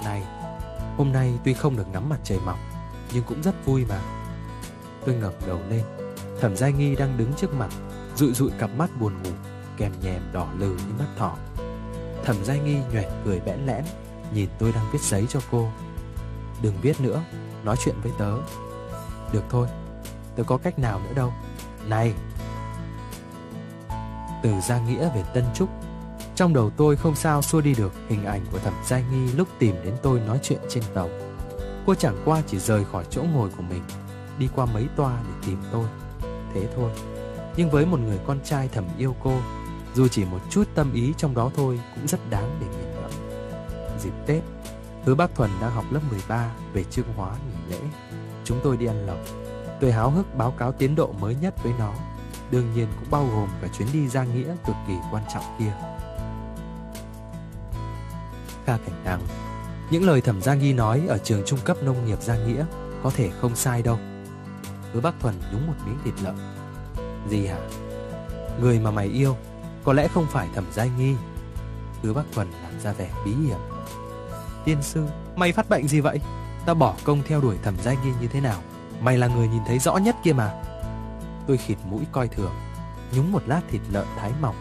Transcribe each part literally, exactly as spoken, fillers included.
Này, hôm nay tuy không được ngắm mặt trời mọc, nhưng cũng rất vui mà. Tôi ngẩng đầu lên, Thẩm Giai Nghi đang đứng trước mặt, dụi dụi cặp mắt buồn ngủ, kèm nhèm đỏ lừ như mắt thỏ. Thẩm Giai Nghi nhoẻn cười bẽn lẽn, nhìn tôi đang viết giấy cho cô. Đừng viết nữa, nói chuyện với tớ. Được thôi, tớ có cách nào nữa đâu. Này! Từ Gia Nghĩa về Tân Trúc, trong đầu tôi không sao xua đi được hình ảnh của Thẩm Giai Nghi lúc tìm đến tôi nói chuyện trên tàu. Cô chẳng qua chỉ rời khỏi chỗ ngồi của mình, đi qua mấy toa để tìm tôi. Thế thôi. Nhưng với một người con trai thầm yêu cô, dù chỉ một chút tâm ý trong đó thôi cũng rất đáng để nghiền ngẫm. Dịp Tết, Hứa Bác Thuần đang học lớp mười ba về Trương Hóa nghỉ lễ. Chúng tôi đi ăn lẩu. Tôi háo hức báo cáo tiến độ mới nhất với nó, đương nhiên cũng bao gồm cả chuyến đi Gia Nghĩa cực kỳ quan trọng kia. Kha Cảnh Đăng, những lời Thẩm Gia Nghi nói ở trường trung cấp nông nghiệp Gia Nghĩa có thể không sai đâu. Hứa Bác Thuần nhúng một miếng thịt lợn. Gì hả? Người mà mày yêu có lẽ không phải Thẩm Giai Nghi. Hứa Bác Thuần làm ra vẻ bí hiểm. Tiên sư, mày phát bệnh gì vậy? Tao bỏ công theo đuổi Thẩm Giai Nghi như thế nào, mày là người nhìn thấy rõ nhất kia mà. Tôi khịt mũi coi thường, nhúng một lát thịt lợn thái mỏng.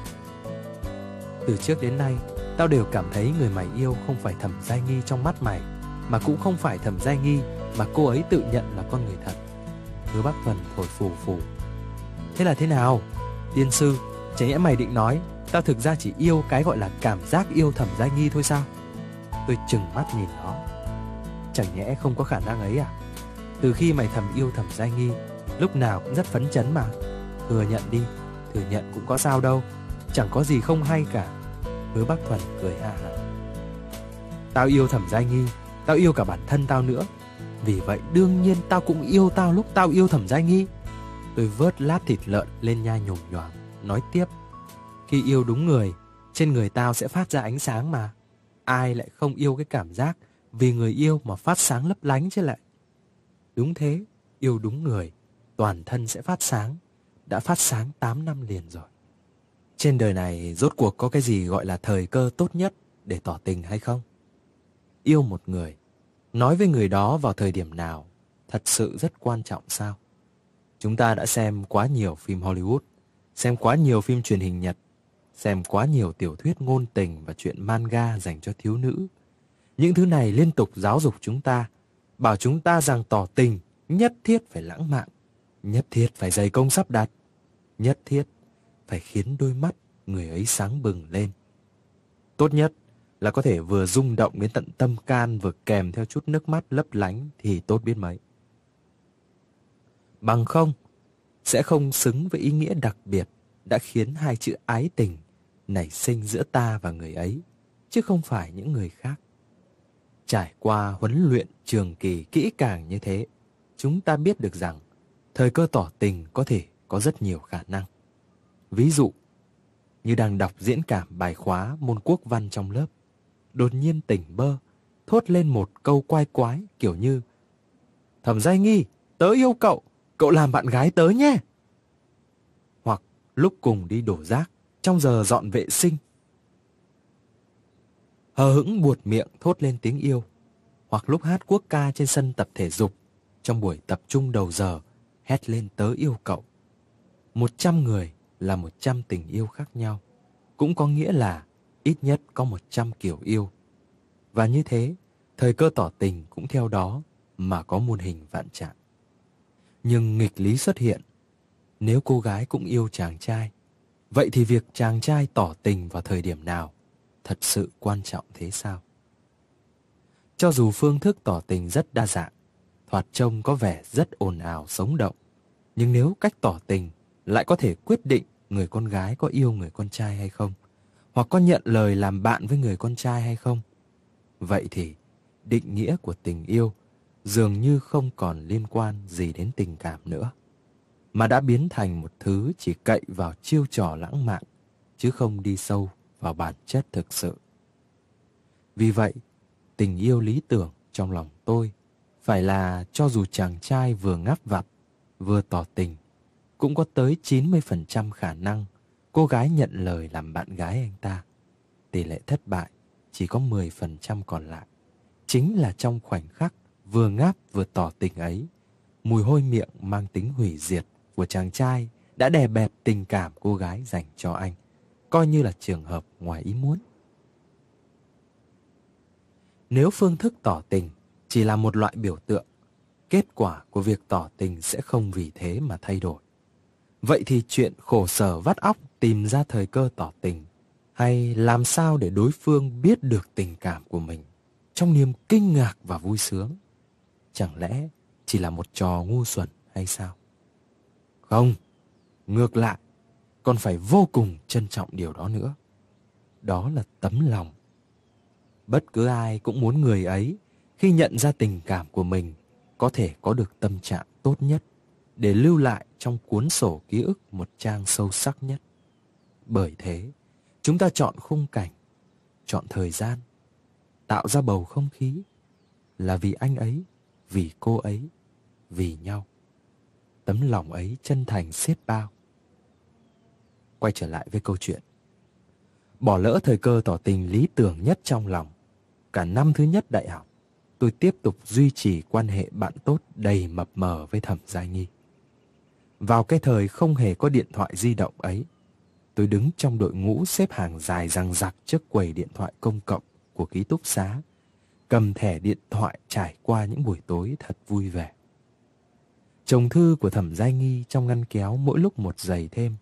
Từ trước đến nay, tao đều cảm thấy người mày yêu không phải Thẩm Giai Nghi trong mắt mày, mà cũng không phải Thẩm Giai Nghi mà cô ấy tự nhận là con người thật. Hứa Bác Thuần thổi phù phù. Thế là thế nào? Tiên sư, chả nhẽ mày định nói tao thực ra chỉ yêu cái gọi là cảm giác yêu Thẩm Giai Nghi thôi sao? Tôi trừng mắt nhìn nó. Chẳng nhẽ không có khả năng ấy à? Từ khi mày thầm yêu Thẩm Giai Nghi, lúc nào cũng rất phấn chấn mà. Thừa nhận đi, thừa nhận cũng có sao đâu, chẳng có gì không hay cả. Hứa Bác Thuần cười ha hả. Tao yêu Thẩm Giai Nghi, tao yêu cả bản thân tao nữa. Vì vậy đương nhiên tao cũng yêu tao lúc tao yêu Thẩm Giai Nghi. Tôi vớt lát thịt lợn lên nhai nhồm nhoàm, nói tiếp. Khi yêu đúng người, trên người tao sẽ phát ra ánh sáng mà. Ai lại không yêu cái cảm giác vì người yêu mà phát sáng lấp lánh chứ lại. Đúng thế, yêu đúng người, toàn thân sẽ phát sáng. Đã phát sáng tám năm liền rồi. Trên đời này rốt cuộc có cái gì gọi là thời cơ tốt nhất để tỏ tình hay không? Yêu một người, nói với người đó vào thời điểm nào thật sự rất quan trọng sao? Chúng ta đã xem quá nhiều phim Hollywood, xem quá nhiều phim truyền hình Nhật, xem quá nhiều tiểu thuyết ngôn tình và truyện manga dành cho thiếu nữ. Những thứ này liên tục giáo dục chúng ta, bảo chúng ta rằng tỏ tình nhất thiết phải lãng mạn, nhất thiết phải dày công sắp đặt, nhất thiết phải khiến đôi mắt người ấy sáng bừng lên. Tốt nhất là có thể vừa rung động đến tận tâm can, vừa kèm theo chút nước mắt lấp lánh thì tốt biết mấy. Bằng không, sẽ không xứng với ý nghĩa đặc biệt đã khiến hai chữ ái tình nảy sinh giữa ta và người ấy, chứ không phải những người khác. Trải qua huấn luyện trường kỳ kỹ càng như thế, chúng ta biết được rằng thời cơ tỏ tình có thể có rất nhiều khả năng. Ví dụ, như đang đọc diễn cảm bài khóa môn quốc văn trong lớp, đột nhiên tỉnh bơ, thốt lên một câu quái quái kiểu như: Thẩm Giai Nghi, tớ yêu cậu, cậu làm bạn gái tớ nhé. Hoặc lúc cùng đi đổ rác, trong giờ dọn vệ sinh, hờ hững buột miệng thốt lên tiếng yêu. Hoặc lúc hát quốc ca trên sân tập thể dục, trong buổi tập trung đầu giờ, hét lên tớ yêu cậu. Một trăm người là một trăm tình yêu khác nhau, cũng có nghĩa là ít nhất có một trăm kiểu yêu. Và như thế, thời cơ tỏ tình cũng theo đó mà có muôn hình vạn trạng. Nhưng nghịch lý xuất hiện, nếu cô gái cũng yêu chàng trai, vậy thì việc chàng trai tỏ tình vào thời điểm nào thật sự quan trọng thế sao? Cho dù phương thức tỏ tình rất đa dạng, thoạt trông có vẻ rất ồn ào sống động, nhưng nếu cách tỏ tình lại có thể quyết định người con gái có yêu người con trai hay không, hoặc có nhận lời làm bạn với người con trai hay không, vậy thì định nghĩa của tình yêu dường như không còn liên quan gì đến tình cảm nữa, mà đã biến thành một thứ chỉ cậy vào chiêu trò lãng mạn, chứ không đi sâu vào bản chất thực sự. Vì vậy, tình yêu lý tưởng trong lòng tôi phải là cho dù chàng trai vừa ngáp vặt, vừa tỏ tình, cũng có tới chín mươi phần trăm khả năng cô gái nhận lời làm bạn gái anh ta. Tỷ lệ thất bại chỉ có mười phần trăm còn lại. chính là trong khoảnh khắc vừa ngáp vừa tỏ tình ấy, mùi hôi miệng mang tính hủy diệt của chàng trai đã đè bẹp tình cảm cô gái dành cho anh, coi như là trường hợp ngoài ý muốn. Nếu phương thức tỏ tình chỉ là một loại biểu tượng, kết quả của việc tỏ tình sẽ không vì thế mà thay đổi. Vậy thì chuyện khổ sở vắt óc tìm ra thời cơ tỏ tình, hay làm sao để đối phương biết được tình cảm của mình trong niềm kinh ngạc và vui sướng, chẳng lẽ chỉ là một trò ngu xuẩn hay sao? Không, ngược lại, còn phải vô cùng trân trọng điều đó nữa. Đó là tấm lòng. Bất cứ ai cũng muốn người ấy khi nhận ra tình cảm của mình có thể có được tâm trạng tốt nhất để lưu lại trong cuốn sổ ký ức một trang sâu sắc nhất. Bởi thế, chúng ta chọn khung cảnh, chọn thời gian, tạo ra bầu không khí là vì anh ấy, vì cô ấy, vì nhau. Tấm lòng ấy chân thành xiết bao. Quay trở lại với câu chuyện. Bỏ lỡ thời cơ tỏ tình lý tưởng nhất trong lòng. Cả năm thứ nhất đại học, tôi tiếp tục duy trì quan hệ bạn tốt đầy mập mờ với Thẩm Giai Nghi. Vào cái thời không hề có điện thoại di động ấy, tôi đứng trong đội ngũ xếp hàng dài dằng dặc trước quầy điện thoại công cộng của ký túc xá, cầm thẻ điện thoại trải qua những buổi tối thật vui vẻ. Chồng thư của Thẩm Giai Nghi trong ngăn kéo mỗi lúc một dày thêm.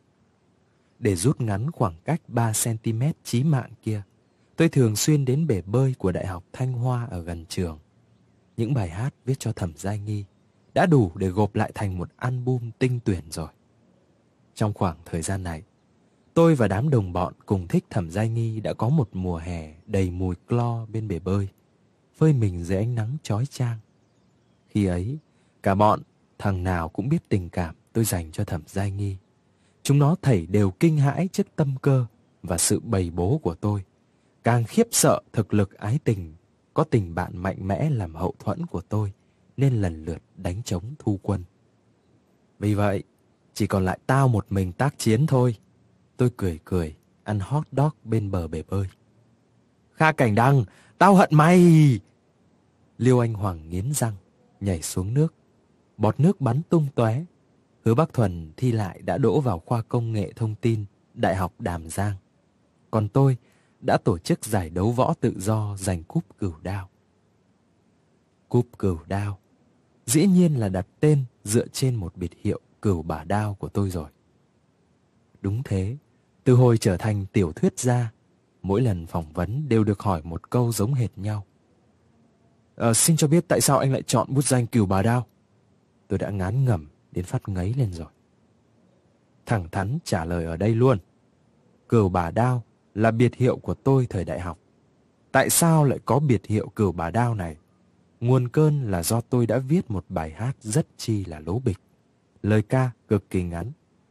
Để rút ngắn khoảng cách ba xăng-ti-mét chí mạng kia, tôi thường xuyên đến bể bơi của Đại học Thanh Hoa ở gần trường. Những bài hát viết cho Thẩm Giai Nghi đã đủ để gộp lại thành một album tinh tuyển rồi. Trong khoảng thời gian này, tôi và đám đồng bọn cùng thích Thẩm Giai Nghi đã có một mùa hè đầy mùi clo bên bể bơi, phơi mình dưới ánh nắng chói chang. Khi ấy, cả bọn, thằng nào cũng biết tình cảm tôi dành cho Thẩm Giai Nghi. Chúng nó thảy đều kinh hãi trước tâm cơ và sự bầy bố của tôi, càng khiếp sợ thực lực ái tình, có tình bạn mạnh mẽ làm hậu thuẫn của tôi, nên lần lượt đánh trống thu quân. Vì vậy, chỉ còn lại tao một mình tác chiến thôi. Tôi cười cười, ăn hot dog bên bờ bể bơi. Kha Cảnh Đăng, tao hận mày! Liêu Anh Hoàng nghiến răng, nhảy xuống nước. Bọt nước bắn tung tóe. Hứa Bắc Thuần thi lại đã đỗ vào khoa công nghệ thông tin, Đại học Đàm Giang. Còn tôi đã tổ chức giải đấu võ tự do giành cúp Cửu Đao. Cúp Cửu Đao dĩ nhiên là đặt tên dựa trên một biệt hiệu Cửu Bà Đao của tôi rồi. Đúng thế, từ hồi trở thành tiểu thuyết gia, mỗi lần phỏng vấn đều được hỏi một câu giống hệt nhau. À, xin cho biết tại sao anh lại chọn bút danh Cửu Bà Đao? Tôi đã ngán ngẩm đến phát ngấy lên rồi. Thẳng thắn trả lời ở đây luôn. Cửu Bà Đao là biệt hiệu của tôi thời đại học. Tại sao lại có biệt hiệu Cửu Bà Đao này? Nguồn cơn là do tôi đã viết một bài hát rất chi là lố bịch. Lời ca cực kỳ ngắn.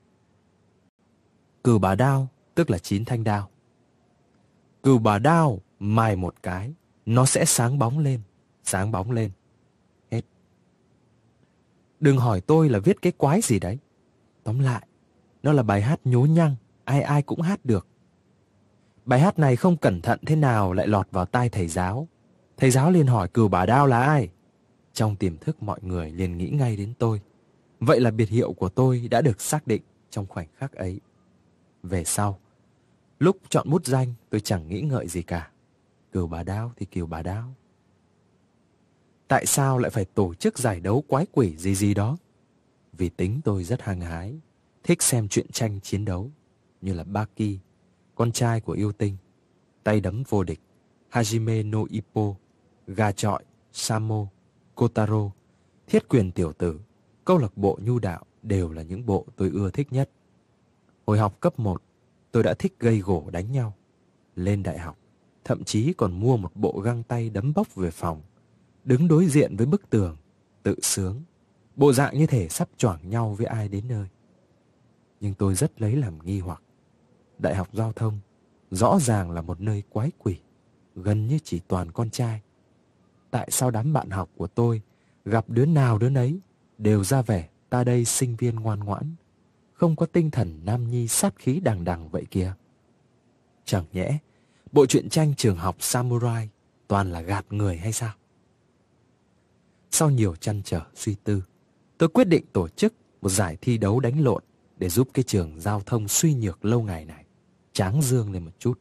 Cửu Bà Đao tức là chín thanh đao. Cửu Bà Đao mài một cái, nó sẽ sáng bóng lên, sáng bóng lên. Hết. Đừng hỏi tôi là viết cái quái gì đấy. Tóm lại, nó là bài hát nhố nhăng, ai ai cũng hát được. Bài hát này không cẩn thận thế nào lại lọt vào tai thầy giáo. Thầy giáo liền hỏi Cửu Bà Đao là ai? Trong tiềm thức mọi người liền nghĩ ngay đến tôi. Vậy là biệt hiệu của tôi đã được xác định trong khoảnh khắc ấy. Về sau, lúc chọn bút danh tôi chẳng nghĩ ngợi gì cả. Cửu Bà Đao thì Cửu Bà Đao. Tại sao lại phải tổ chức giải đấu quái quỷ gì gì đó? Vì tính tôi rất hăng hái, thích xem truyện tranh chiến đấu như là Baki, con trai của yêu tinh, tay đấm vô địch, Hajime no Ippo, gà chọi, Samo, Kotaro, thiết quyền tiểu tử, câu lạc bộ nhu đạo đều là những bộ tôi ưa thích nhất. Hồi học cấp một, tôi đã thích gây gổ đánh nhau. Lên đại học, thậm chí còn mua một bộ găng tay đấm bốc về phòng, đứng đối diện với bức tường, tự sướng, bộ dạng như thể sắp choảng nhau với ai đến nơi. Nhưng tôi rất lấy làm nghi hoặc. Đại học giao thông rõ ràng là một nơi quái quỷ, gần như chỉ toàn con trai. Tại sao đám bạn học của tôi gặp đứa nào đứa nấy đều ra vẻ ta đây sinh viên ngoan ngoãn, không có tinh thần nam nhi sát khí đằng đằng vậy kia? Chẳng nhẽ bộ truyện tranh trường học Samurai toàn là gạt người hay sao? Sau nhiều trăn trở suy tư, tôi quyết định tổ chức một giải thi đấu đánh lộn để giúp cái trường giao thông suy nhược lâu ngày này tráng dương lên một chút.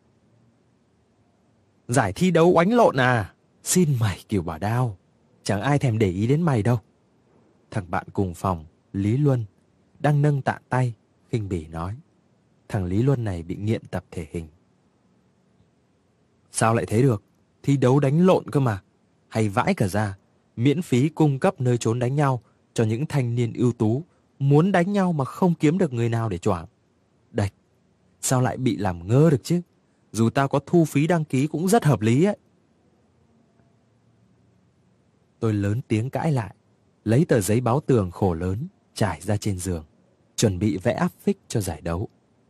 Giải thi đấu oánh lộn à? Xin mày Kiều Bà Đao, chẳng ai thèm để ý đến mày đâu. Thằng bạn cùng phòng, Lý Luân, đang nâng tạ tay, khinh bỉ nói. Thằng Lý Luân này bị nghiện tập thể hình. Sao lại thế được? Thi đấu đánh lộn cơ mà. Hay vãi cả ra, miễn phí cung cấp nơi trốn đánh nhau cho những thanh niên ưu tú muốn đánh nhau mà không kiếm được người nào để choảng. Đạch, sao lại bị làm ngơ được chứ? Dù tao có thu phí đăng ký cũng rất hợp lý ấy. Tôi lớn tiếng cãi lại, lấy tờ giấy báo tường khổ lớn trải ra trên giường, chuẩn bị vẽ áp phích cho giải đấu.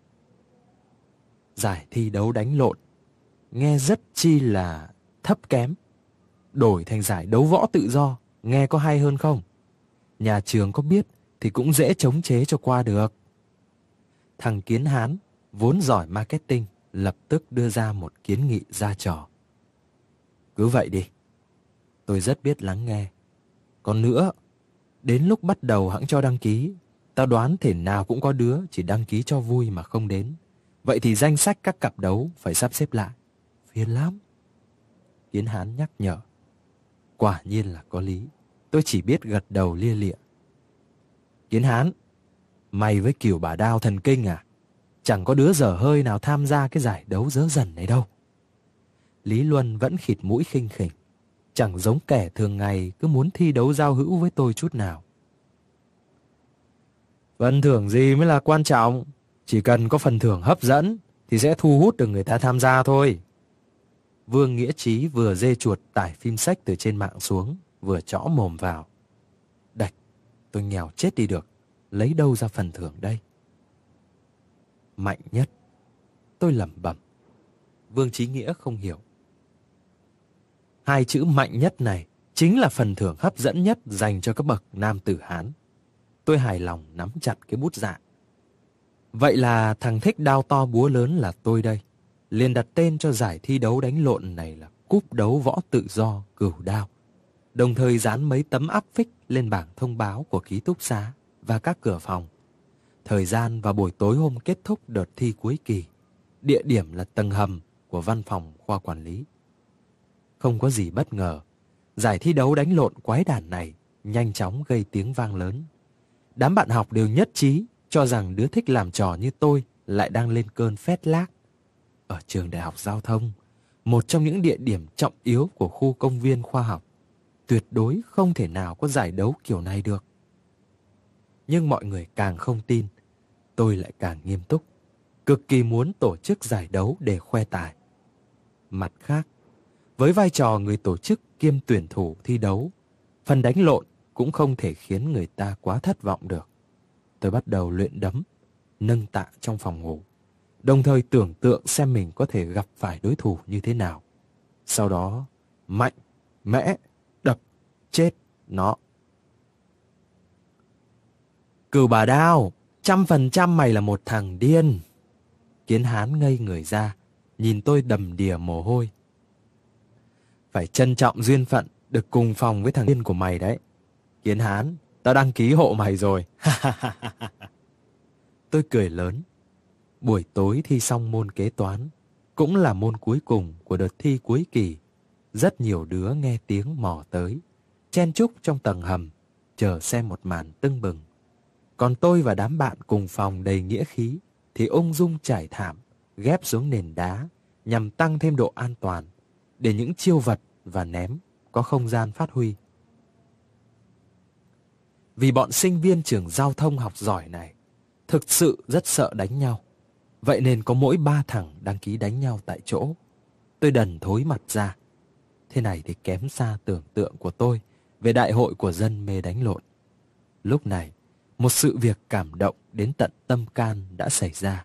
Giải thi đấu đánh lộn nghe rất chi là thấp kém. Đổi thành giải đấu võ tự do nghe có hay hơn không? Nhà trường có biết thì cũng dễ chống chế cho qua được. Thằng Kiến Hán vốn giỏi marketing lập tức đưa ra một kiến nghị ra trò. Cứ vậy đi. Tôi rất biết lắng nghe. Còn nữa, đến lúc bắt đầu hẵng cho đăng ký, tao đoán thể nào cũng có đứa chỉ đăng ký cho vui mà không đến. Vậy thì danh sách các cặp đấu phải sắp xếp lại. Phiền lắm. Kiến Hán nhắc nhở. Quả nhiên là có lý. Tôi chỉ biết gật đầu lia lịa. Kiến Hán, mày với Kiều Bà Đao thần kinh à? Chẳng có đứa dở hơi nào tham gia cái giải đấu dớ dần này đâu. Lý Luân vẫn khịt mũi khinh khỉnh, chẳng giống kẻ thường ngày cứ muốn thi đấu giao hữu với tôi chút nào. Phần thưởng gì mới là quan trọng? Chỉ cần có phần thưởng hấp dẫn thì sẽ thu hút được người ta tham gia thôi. Vương Nghĩa Trí vừa dê chuột tải phim sách từ trên mạng xuống, vừa chõ mồm vào. Đạch, tôi nghèo chết đi được, lấy đâu ra phần thưởng đây? Mạnh nhất. Tôi lẩm bẩm. Vương Chí Nghĩa không hiểu. Hai chữ mạnh nhất này chính là phần thưởng hấp dẫn nhất dành cho các bậc nam tử Hán. Tôi hài lòng nắm chặt cái bút dạ. Vậy là thằng thích đao to búa lớn là tôi đây. Liền đặt tên cho giải thi đấu đánh lộn này là Cúp đấu võ tự do Cửu Đao. Đồng thời dán mấy tấm áp phích lên bảng thông báo của ký túc xá và các cửa phòng. Thời gian và buổi tối hôm kết thúc đợt thi cuối kỳ. Địa điểm là tầng hầm của văn phòng khoa quản lý. Không có gì bất ngờ, giải thi đấu đánh lộn quái đản này nhanh chóng gây tiếng vang lớn. Đám bạn học đều nhất trí cho rằng đứa thích làm trò như tôi lại đang lên cơn phét lác. Ở trường Đại học Giao thông, một trong những địa điểm trọng yếu của khu công viên khoa học, tuyệt đối không thể nào có giải đấu kiểu này được. Nhưng mọi người càng không tin, tôi lại càng nghiêm túc, cực kỳ muốn tổ chức giải đấu để khoe tài. Mặt khác, với vai trò người tổ chức kiêm tuyển thủ thi đấu, phần đánh lộn cũng không thể khiến người ta quá thất vọng được. Tôi bắt đầu luyện đấm, nâng tạ trong phòng ngủ, đồng thời tưởng tượng xem mình có thể gặp phải đối thủ như thế nào. Sau đó, mạnh, mẽ, đập, chết nó. Cửu Bà Đao, trăm phần trăm mày là một thằng điên. Kiến Hán ngây người ra, nhìn tôi đầm đìa mồ hôi. Phải trân trọng duyên phận được cùng phòng với thằng điên của mày đấy. Kiến Hán, tao đăng ký hộ mày rồi. Tôi cười lớn. Buổi tối thi xong môn kế toán, cũng là môn cuối cùng của đợt thi cuối kỳ. Rất nhiều đứa nghe tiếng mò tới, chen chúc trong tầng hầm, chờ xem một màn tưng bừng. Còn tôi và đám bạn cùng phòng đầy nghĩa khí thì ung dung trải thảm, ghép xuống nền đá nhằm tăng thêm độ an toàn, để những chiêu vật và ném có không gian phát huy. Vì bọn sinh viên trường giao thông học giỏi này thực sự rất sợ đánh nhau, vậy nên có mỗi ba thằng đăng ký đánh nhau tại chỗ. Tôi đần thối mặt ra. Thế này thì kém xa tưởng tượng của tôi về đại hội của dân mê đánh lộn. Lúc này, một sự việc cảm động đến tận tâm can đã xảy ra.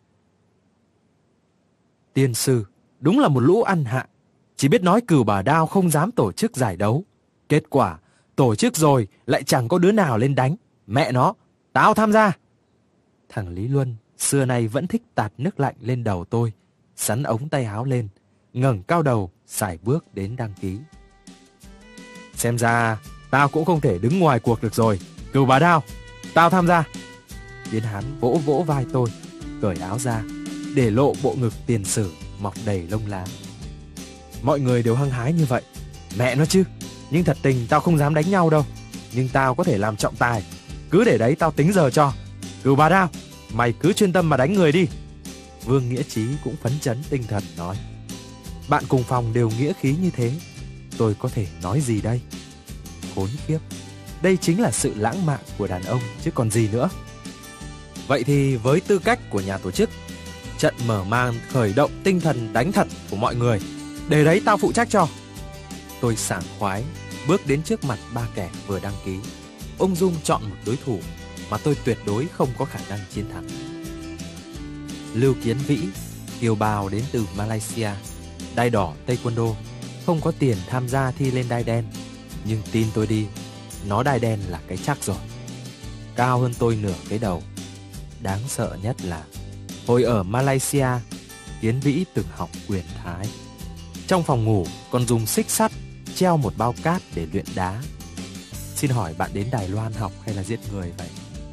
Tiên sư, đúng là một lũ ăn hại, chỉ biết nói Cửu Bà Đao không dám tổ chức giải đấu. Kết quả, tổ chức rồi lại chẳng có đứa nào lên đánh. Mẹ nó, tao tham gia. Thằng Lý Luân xưa nay vẫn thích tạt nước lạnh lên đầu tôi, sắn ống tay áo lên, ngẩng cao đầu, sải bước đến đăng ký. Xem ra tao cũng không thể đứng ngoài cuộc được rồi. Cừu Bà Đao, tao tham gia. Tiến Hán vỗ vỗ vai tôi, cởi áo ra, để lộ bộ ngực tiền sử mọc đầy lông lá. Mọi người đều hăng hái như vậy. Mẹ nó chứ, nhưng thật tình tao không dám đánh nhau đâu. Nhưng tao có thể làm trọng tài. Cứ để đấy tao tính giờ cho. Cừu Bà Đao, mày cứ chuyên tâm mà đánh người đi. Vương Nghĩa Trí cũng phấn chấn tinh thần nói. Bạn cùng phòng đều nghĩa khí như thế, tôi có thể nói gì đây? Khốn kiếp, đây chính là sự lãng mạn của đàn ông chứ còn gì nữa. Vậy thì với tư cách của nhà tổ chức, trận mở màn khởi động tinh thần đánh thật của mọi người, để đấy tao phụ trách cho. Tôi sảng khoái bước đến trước mặt ba kẻ vừa đăng ký, ung dung chọn một đối thủ mà tôi tuyệt đối không có khả năng chiến thắng. Lưu Kiến Vĩ, kiều bào đến từ Malaysia, đai đỏ Taekwondo, không có tiền tham gia thi lên đai đen, nhưng tin tôi đi, nó đai đen là cái chắc rồi. Cao hơn tôi nửa cái đầu. Đáng sợ nhất là hồi ở Malaysia, Kiến Vĩ từng học quyền Thái. Trong phòng ngủ còn dùng xích sắt treo một bao cát để luyện đá. Xin hỏi bạn đến Đài Loan học hay là giết người vậy?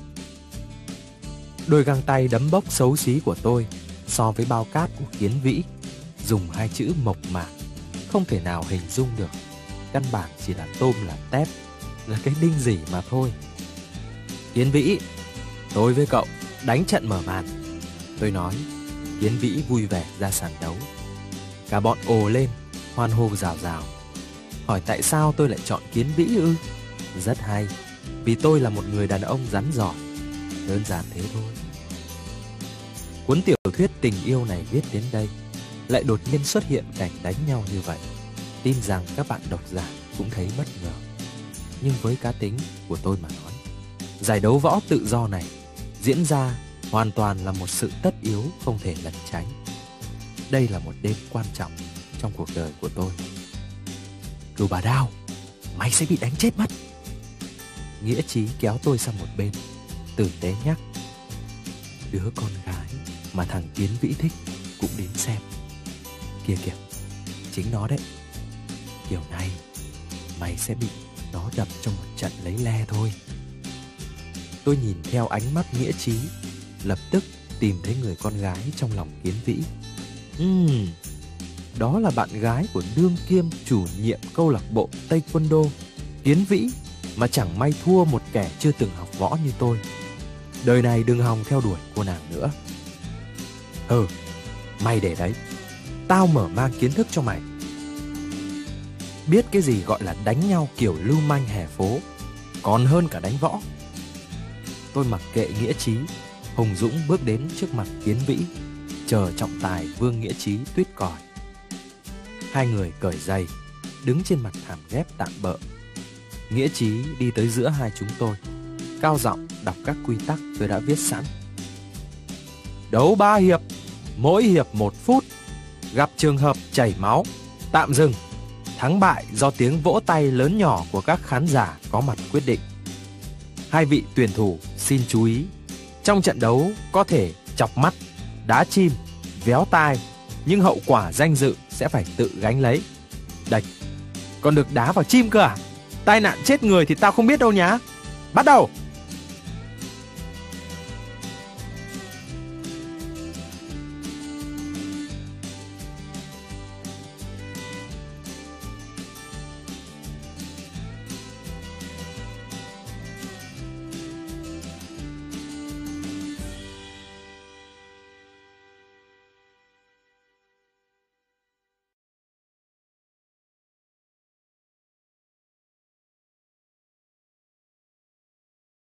Đôi găng tay đấm bốc xấu xí của tôi so với bao cát của Kiến Vĩ, dùng hai chữ mộc mạc không thể nào hình dung được. Căn bản chỉ là tôm là tép, là cái đinh gì mà thôi. Kiến Vĩ, tôi với cậu đánh trận mở màn. Tôi nói. Kiến Vĩ vui vẻ ra sàn đấu. Cả bọn ồ lên, hoan hô rào rào. Hỏi tại sao tôi lại chọn Kiến Vĩ ư? Rất hay, vì tôi là một người đàn ông rắn giỏi. Đơn giản thế thôi. Cuốn tiểu thuyết tình yêu này viết đến đây, lại đột nhiên xuất hiện cảnh đánh nhau như vậy. Tin rằng các bạn độc giả cũng thấy bất ngờ. Nhưng với cá tính của tôi mà nói, giải đấu võ tự do này diễn ra hoàn toàn là một sự tất yếu không thể lẩn tránh. Đây là một đêm quan trọng trong cuộc đời của tôi. Cừu Bà Đao, mày sẽ bị đánh chết mất. Nghĩa Trí kéo tôi sang một bên, tử tế nhắc. Đứa con gái mà thằng Kiến Vĩ thích cũng đến xem. Kìa kìa, chính nó đấy. Kiểu này mày sẽ bị nó đập trong một trận lấy le thôi. Tôi nhìn theo ánh mắt Nghĩa Trí, lập tức tìm thấy người con gái trong lòng Kiến Vĩ. Ừm, đó là bạn gái của đương kiêm chủ nhiệm câu lạc bộ Taekwondo Kiến Vĩ, mà chẳng may thua một kẻ chưa từng học võ như tôi. Đời này đừng hòng theo đuổi cô nàng nữa. Ừ, mày để đấy, tao mở mang kiến thức cho mày. Biết cái gì gọi là đánh nhau kiểu lưu manh hè phố, còn hơn cả đánh võ. Tôi mặc kệ Nghĩa Trí, hùng dũng bước đến trước mặt Kiến Vĩ, chờ trọng tài Vương Nghĩa Trí tuýt còi. Hai người cởi giày, đứng trên mặt thảm ghép tạm bợ. Nghĩa Trí đi tới giữa hai chúng tôi, cao giọng đọc các quy tắc tôi đã viết sẵn. Đấu ba hiệp, mỗi hiệp một phút. Gặp trường hợp chảy máu, tạm dừng. Thắng bại do tiếng vỗ tay lớn nhỏ của các khán giả có mặt quyết định. Hai vị tuyển thủ xin chú ý, trong trận đấu có thể chọc mắt, đá chim, véo tai, nhưng hậu quả danh dự sẽ phải tự gánh lấy. Đạch, còn được đá vào chim cơ à? Tai nạn chết người thì tao không biết đâu nhá. Bắt đầu!